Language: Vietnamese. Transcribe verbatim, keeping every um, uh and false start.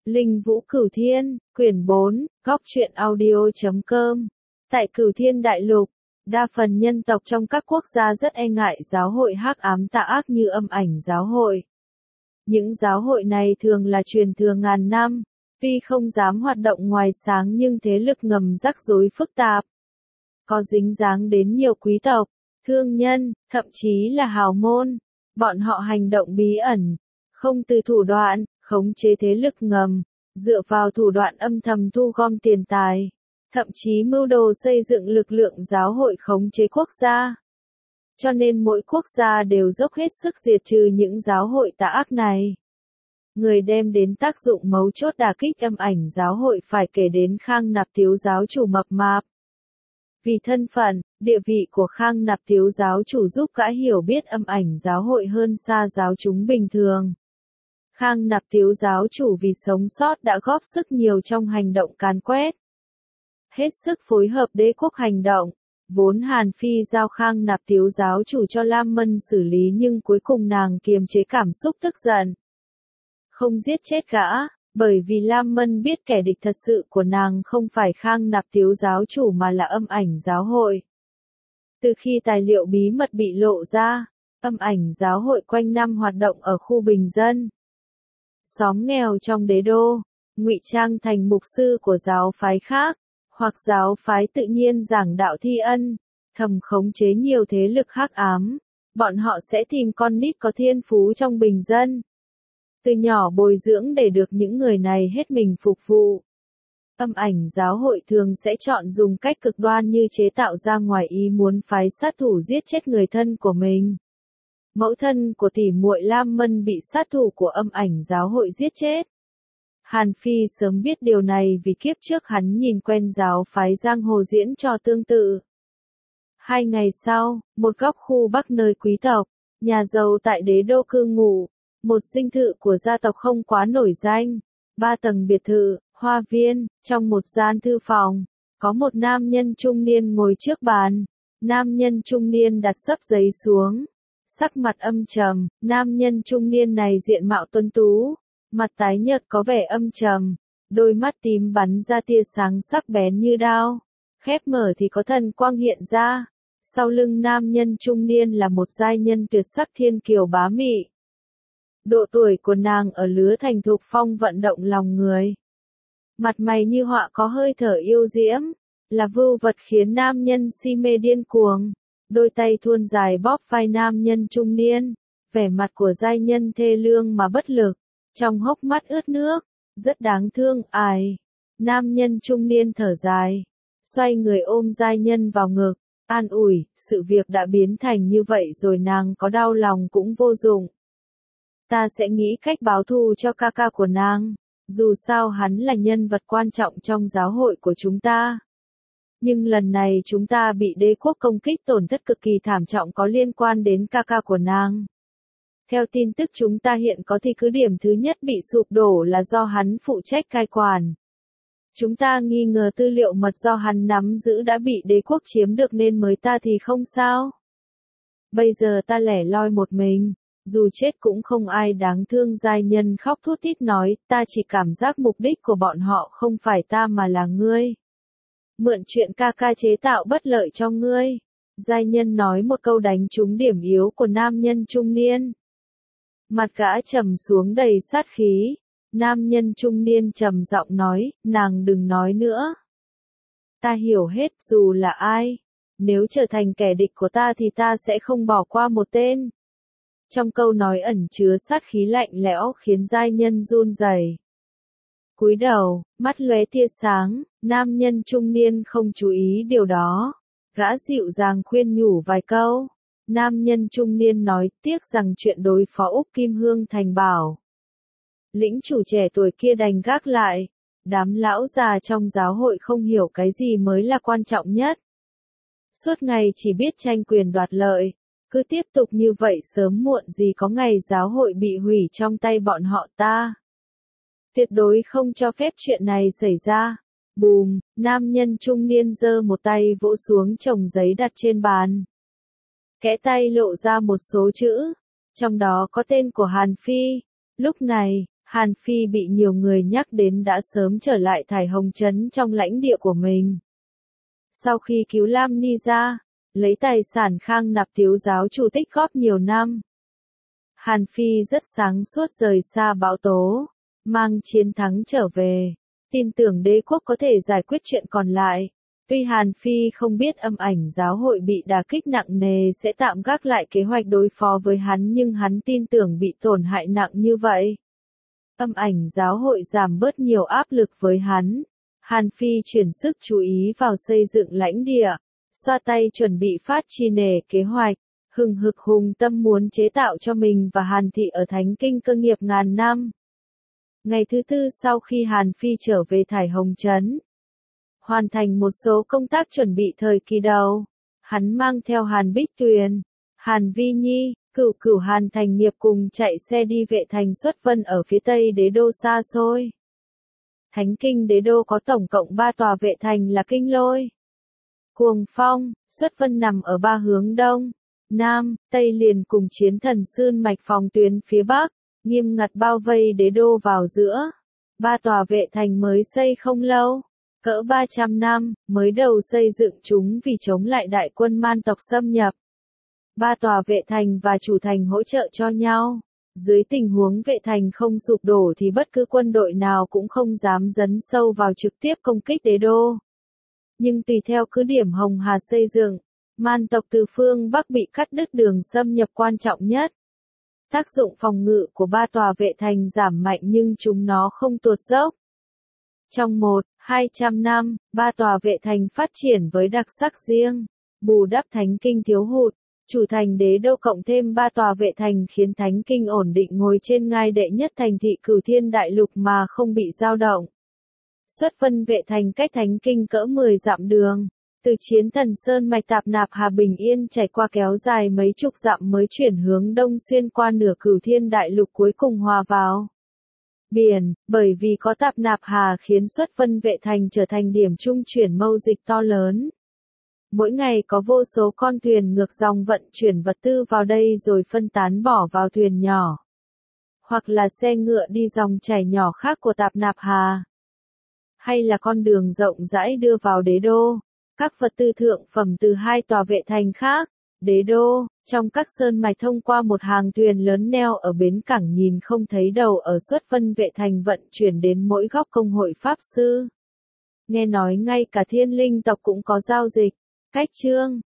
Linh Vũ Cửu Thiên, quyển bốn, góc truyện audio chấm com. Tại Cửu Thiên Đại Lục, đa phần nhân tộc trong các quốc gia rất e ngại giáo hội hắc ám tà ác như Âm Ảnh giáo hội. Những giáo hội này thường là truyền thừa ngàn năm, tuy không dám hoạt động ngoài sáng nhưng thế lực ngầm rắc rối phức tạp. Có dính dáng đến nhiều quý tộc, thương nhân, thậm chí là hào môn. Bọn họ hành động bí ẩn, không từ thủ đoạn, khống chế thế lực ngầm, dựa vào thủ đoạn âm thầm thu gom tiền tài, thậm chí mưu đồ xây dựng lực lượng giáo hội khống chế quốc gia. Cho nên mỗi quốc gia đều dốc hết sức diệt trừ những giáo hội tà ác này. Người đem đến tác dụng mấu chốt đả kích Âm Ảnh giáo hội phải kể đến Khang Nạp Thiếu giáo chủ mập mạp. Vì thân phận, địa vị của Khang Nạp Thiếu giáo chủ giúp gã hiểu biết Âm Ảnh giáo hội hơn xa giáo chúng bình thường. Khang Nạp Thiếu giáo chủ vì sống sót đã góp sức nhiều trong hành động càn quét. Hết sức phối hợp đế quốc hành động, vốn Hàn Phi giao Khang Nạp Thiếu giáo chủ cho Lam Mân xử lý nhưng cuối cùng nàng kiềm chế cảm xúc tức giận. Không giết chết gã, bởi vì Lam Mân biết kẻ địch thật sự của nàng không phải Khang Nạp Thiếu giáo chủ mà là Âm Ảnh giáo hội. Từ khi tài liệu bí mật bị lộ ra, Âm Ảnh giáo hội quanh năm hoạt động ở khu bình dân, xóm nghèo trong đế đô, ngụy trang thành mục sư của giáo phái khác, hoặc giáo phái tự nhiên giảng đạo thi ân, thầm khống chế nhiều thế lực hắc ám. Bọn họ sẽ tìm con nít có thiên phú trong bình dân, từ nhỏ bồi dưỡng để được những người này hết mình phục vụ. Âm Ảnh giáo hội thường sẽ chọn dùng cách cực đoan như chế tạo ra ngoài ý muốn phái sát thủ giết chết người thân của mình. Mẫu thân của tỷ muội Lam Mân bị sát thủ của Âm Ảnh giáo hội giết chết. Hàn Phi sớm biết điều này vì kiếp trước hắn nhìn quen giáo phái giang hồ diễn trò tương tự. Hai ngày sau, một góc khu bắc nơi quý tộc, nhà giàu tại đế đô cư ngụ, một dinh thự của gia tộc không quá nổi danh, ba tầng biệt thự, hoa viên, trong một gian thư phòng, có một nam nhân trung niên ngồi trước bàn. Nam nhân trung niên đặt xấp giấy xuống, sắc mặt âm trầm. Nam nhân trung niên này diện mạo tuấn tú, mặt tái nhợt có vẻ âm trầm, đôi mắt tím bắn ra tia sáng sắc bén như đao, khép mở thì có thần quang hiện ra. Sau lưng nam nhân trung niên là một giai nhân tuyệt sắc thiên kiều bá mị. Độ tuổi của nàng ở lứa thành thục phong vận động lòng người. Mặt mày như họa có hơi thở yêu diễm, là vưu vật khiến nam nhân si mê điên cuồng. Đôi tay thuôn dài bóp vai nam nhân trung niên, vẻ mặt của giai nhân thê lương mà bất lực, trong hốc mắt ướt nước, rất đáng thương. Ai? Nam nhân trung niên thở dài, xoay người ôm giai nhân vào ngực, an ủi, sự việc đã biến thành như vậy rồi nàng có đau lòng cũng vô dụng. Ta sẽ nghĩ cách báo thù cho ca ca của nàng, dù sao hắn là nhân vật quan trọng trong giáo hội của chúng ta. Nhưng lần này chúng ta bị đế quốc công kích tổn thất cực kỳ thảm trọng có liên quan đến ca ca của nàng. Theo tin tức chúng ta hiện có thì cứ điểm thứ nhất bị sụp đổ là do hắn phụ trách cai quản. Chúng ta nghi ngờ tư liệu mật do hắn nắm giữ đã bị đế quốc chiếm được nên mới ta thì không sao. Bây giờ ta lẻ loi một mình, dù chết cũng không ai đáng thương. Giai nhân khóc thút thít nói, ta chỉ cảm giác mục đích của bọn họ không phải ta mà là ngươi. Mượn chuyện ca ca chế tạo bất lợi cho ngươi. Giai nhân nói một câu đánh trúng điểm yếu của nam nhân trung niên. Mặt gã trầm xuống đầy sát khí. Nam nhân trung niên trầm giọng nói, nàng đừng nói nữa. Ta hiểu hết dù là ai. Nếu trở thành kẻ địch của ta thì ta sẽ không bỏ qua một tên. Trong câu nói ẩn chứa sát khí lạnh lẽo khiến giai nhân run rẩy. Cúi đầu, mắt lóe tia sáng, nam nhân trung niên không chú ý điều đó. Gã dịu dàng khuyên nhủ vài câu. Nam nhân trung niên nói tiếc rằng chuyện đối phó Úc Kim Hương thành bảo. Lĩnh chủ trẻ tuổi kia đành gác lại. Đám lão già trong giáo hội không hiểu cái gì mới là quan trọng nhất. Suốt ngày chỉ biết tranh quyền đoạt lợi. Cứ tiếp tục như vậy sớm muộn gì có ngày giáo hội bị hủy trong tay bọn họ ta. Tuyệt đối không cho phép chuyện này xảy ra. Bùm, nam nhân trung niên giơ một tay vỗ xuống chồng giấy đặt trên bàn. Kẽ tay lộ ra một số chữ, trong đó có tên của Hàn Phi. Lúc này, Hàn Phi bị nhiều người nhắc đến đã sớm trở lại Thải Hồng Trấn trong lãnh địa của mình. Sau khi cứu Lam Ni ra, lấy tài sản Khang Nạp thiếu giáo chủ tích góp nhiều năm, Hàn Phi rất sáng suốt rời xa bão tố, mang chiến thắng trở về, tin tưởng đế quốc có thể giải quyết chuyện còn lại. Tuy Hàn Phi không biết Âm Ảnh giáo hội bị đả kích nặng nề sẽ tạm gác lại kế hoạch đối phó với hắn, nhưng hắn tin tưởng bị tổn hại nặng như vậy, Âm Ảnh giáo hội giảm bớt nhiều áp lực với hắn. Hàn Phi chuyển sức chú ý vào xây dựng lãnh địa, xoa tay chuẩn bị phát chi nể kế hoạch, hừng hực hùng tâm muốn chế tạo cho mình và Hàn Thị ở Thánh Kinh cơ nghiệp ngàn năm. Ngày thứ tư sau khi Hàn Phi trở về Thải Hồng Trấn, hoàn thành một số công tác chuẩn bị thời kỳ đầu, hắn mang theo Hàn Bích Tuyền, Hàn Vi Nhi, Cửu Cửu Hàn Thành Nghiệp cùng chạy xe đi vệ thành Xuất Vân ở phía tây đế đô xa xôi. Thánh Kinh đế đô có tổng cộng ba tòa vệ thành là Kinh Lôi, Cuồng Phong, Xuất Vân nằm ở ba hướng đông, nam, tây liền cùng Chiến Thần Sơn mạch phòng tuyến phía bắc, nghiêm ngặt bao vây đế đô vào giữa. Ba tòa vệ thành mới xây không lâu, cỡ ba trăm năm, mới đầu xây dựng chúng vì chống lại đại quân man tộc xâm nhập. Ba tòa vệ thành và chủ thành hỗ trợ cho nhau. Dưới tình huống vệ thành không sụp đổ thì bất cứ quân đội nào cũng không dám dấn sâu vào trực tiếp công kích đế đô. Nhưng tùy theo cứ điểm Hồng Hà xây dựng, man tộc từ phương Bắc bị cắt đứt đường xâm nhập quan trọng nhất. Tác dụng phòng ngự của ba tòa vệ thành giảm mạnh nhưng chúng nó không tuột dốc. Trong một, hai trăm năm, ba tòa vệ thành phát triển với đặc sắc riêng, bù đắp Thánh Kinh thiếu hụt. Chủ thành đế đô cộng thêm ba tòa vệ thành khiến Thánh Kinh ổn định ngồi trên ngai đệ nhất thành thị Cửu Thiên Đại Lục mà không bị dao động. Xuất Vân vệ thành cách Thánh Kinh cỡ mười dặm đường, từ Chiến Thần Sơn mạch Tạp Nạp Hà bình yên trải qua kéo dài mấy chục dặm mới chuyển hướng đông xuyên qua nửa Cửu Thiên Đại Lục cuối cùng hòa vào biển, bởi vì có Tạp Nạp Hà khiến Xuất Vân vệ thành trở thành điểm trung chuyển mâu dịch to lớn. Mỗi ngày có vô số con thuyền ngược dòng vận chuyển vật tư vào đây rồi phân tán bỏ vào thuyền nhỏ, hoặc là xe ngựa đi dòng chảy nhỏ khác của Tạp Nạp Hà, hay là con đường rộng rãi đưa vào đế đô. Các vật tư thượng phẩm từ hai tòa vệ thành khác, đế đô, trong các sơn mạch thông qua một hàng thuyền lớn neo ở bến cảng nhìn không thấy đầu ở Xuất Vân vệ thành vận chuyển đến mỗi góc công hội Pháp Sư. Nghe nói ngay cả thiên linh tộc cũng có giao dịch. Cách chương